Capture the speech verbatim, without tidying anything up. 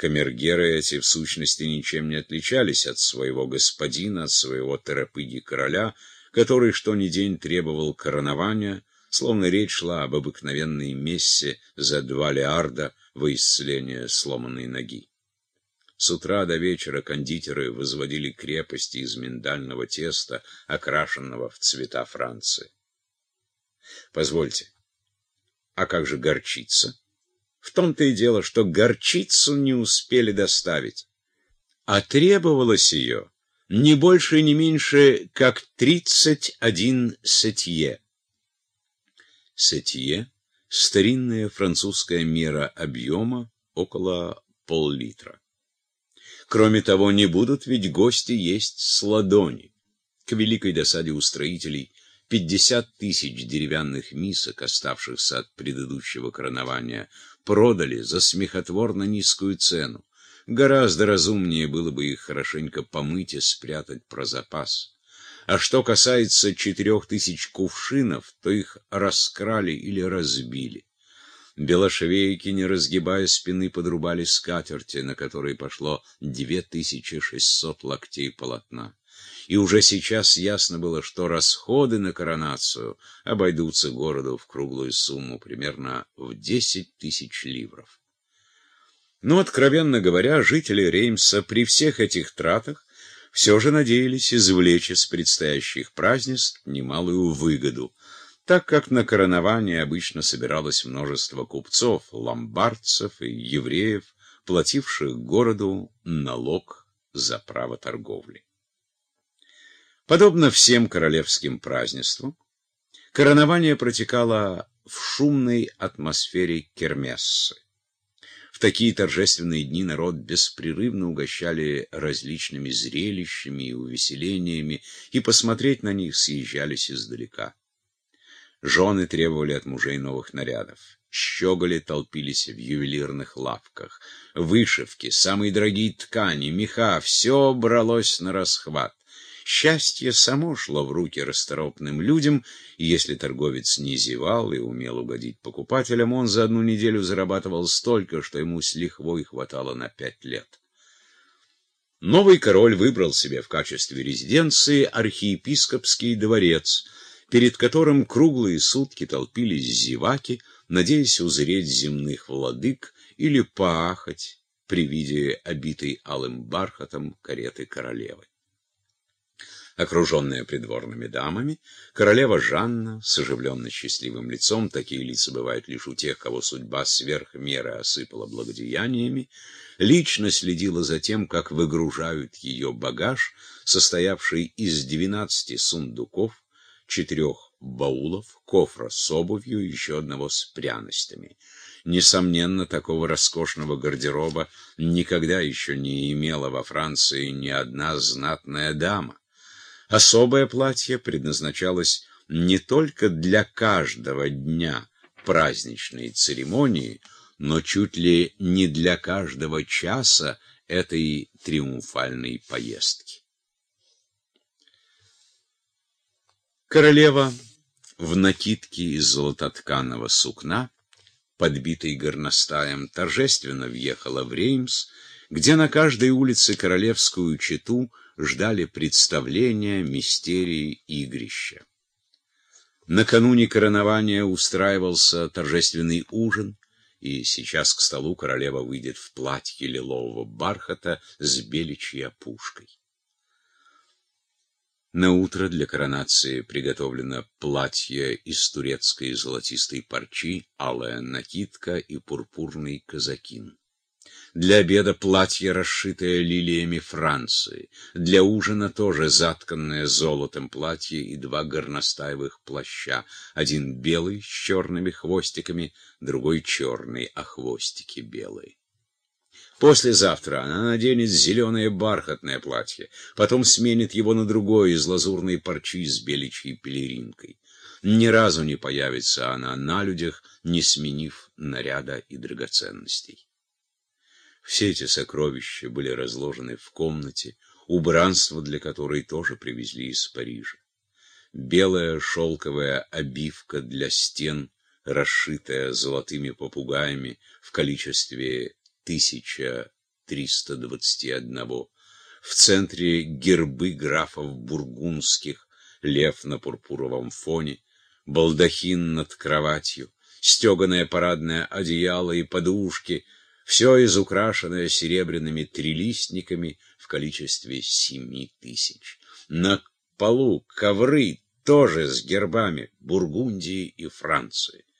Камергеры эти в сущности ничем не отличались от своего господина, от своего торопыги-короля, который что ни день требовал коронования, словно речь шла об обыкновенной мессе за два леарда во исцеление сломанной ноги. С утра до вечера кондитеры возводили крепости из миндального теста, окрашенного в цвета Франции. Позвольте, а как же горчица? В том-то и дело, что горчицу не успели доставить, а требовалось ее не больше и не меньше, как тридцать один сетье. Сетье — старинная французская мера объема, около пол-литра. Кроме того, не будут ведь гости есть с ладони. К великой досаде устроителей пятьдесят тысяч деревянных мисок, оставшихся от предыдущего коронования, продали за смехотворно низкую цену. Гораздо разумнее было бы их хорошенько помыть и спрятать про запас. А что касается четырех тысяч кувшинов, то их раскрали или разбили. Белошвейки, не разгибая спины, подрубали скатерти, на которые пошло две тысячи шестьсот локтей полотна. И уже сейчас ясно было, что расходы на коронацию обойдутся городу в круглую сумму, примерно в десять тысяч ливров. Но, откровенно говоря, жители Реймса при всех этих тратах все же надеялись извлечь из предстоящих празднеств немалую выгоду, так как на коронование обычно собиралось множество купцов, ломбардцев и евреев, плативших городу налог за право торговли. Подобно всем королевским празднествам, коронование протекало в шумной атмосфере кермессы. В такие торжественные дни народ беспрерывно угощали различными зрелищами и увеселениями, и посмотреть на них съезжались издалека. Жены требовали от мужей новых нарядов. Щеголи толпились в ювелирных лавках. Вышивки, самые дорогие ткани, меха — все бралось на расхват. Счастье само шло в руки расторопным людям, и если торговец не зевал и умел угодить покупателям, он за одну неделю зарабатывал столько, что ему с лихвой хватало на пять лет. Новый король выбрал себе в качестве резиденции архиепископский дворец, перед которым круглые сутки толпились зеваки, надеясь узреть земных владык или поахать при виде обитой алым бархатом кареты королевы. Окруженная придворными дамами, королева Жанна с оживленно счастливым лицом, такие лица бывают лишь у тех, кого судьба сверх меры осыпала благодеяниями, лично следила за тем, как выгружают ее багаж, состоявший из двенадцати сундуков, четырех баулов, кофра с обувью и еще одного с пряностями. Несомненно, такого роскошного гардероба никогда еще не имела во Франции ни одна знатная дама. Особое платье предназначалось не только для каждого дня праздничной церемонии, но чуть ли не для каждого часа этой триумфальной поездки. Королева в накидке из золототканого сукна, подбитой горностаем, торжественно въехала в Реймс, где на каждой улице королевскую чету ждали представления, мистерии, игрища. Накануне коронования устраивался торжественный ужин, и сейчас к столу королева выйдет в платье лилового бархата с беличьей опушкой. На утро для коронации приготовлено платье из турецкой золотистой парчи, алая накидка и пурпурный казакин. Для обеда платье, расшитое лилиями Франции. Для ужина тоже затканное золотом платье и два горностаевых плаща. Один белый с черными хвостиками, другой черный, а хвостики белые. Послезавтра она наденет зеленое бархатное платье, потом сменит его на другое из лазурной парчи с беличьей пелеринкой. Ни разу не появится она на людях, не сменив наряда и драгоценностей. Все эти сокровища были разложены в комнате, убранство для которой тоже привезли из Парижа. Белая шелковая обивка для стен, расшитая золотыми попугаями в количестве тысяча триста двадцати одного. В центре гербы графов бургундских, лев на пурпуровом фоне, балдахин над кроватью, стеганое парадное одеяло и подушки, все изукрашенное серебряными трилистниками в количестве семи тысяч. На полу ковры тоже с гербами Бургундии и Франции.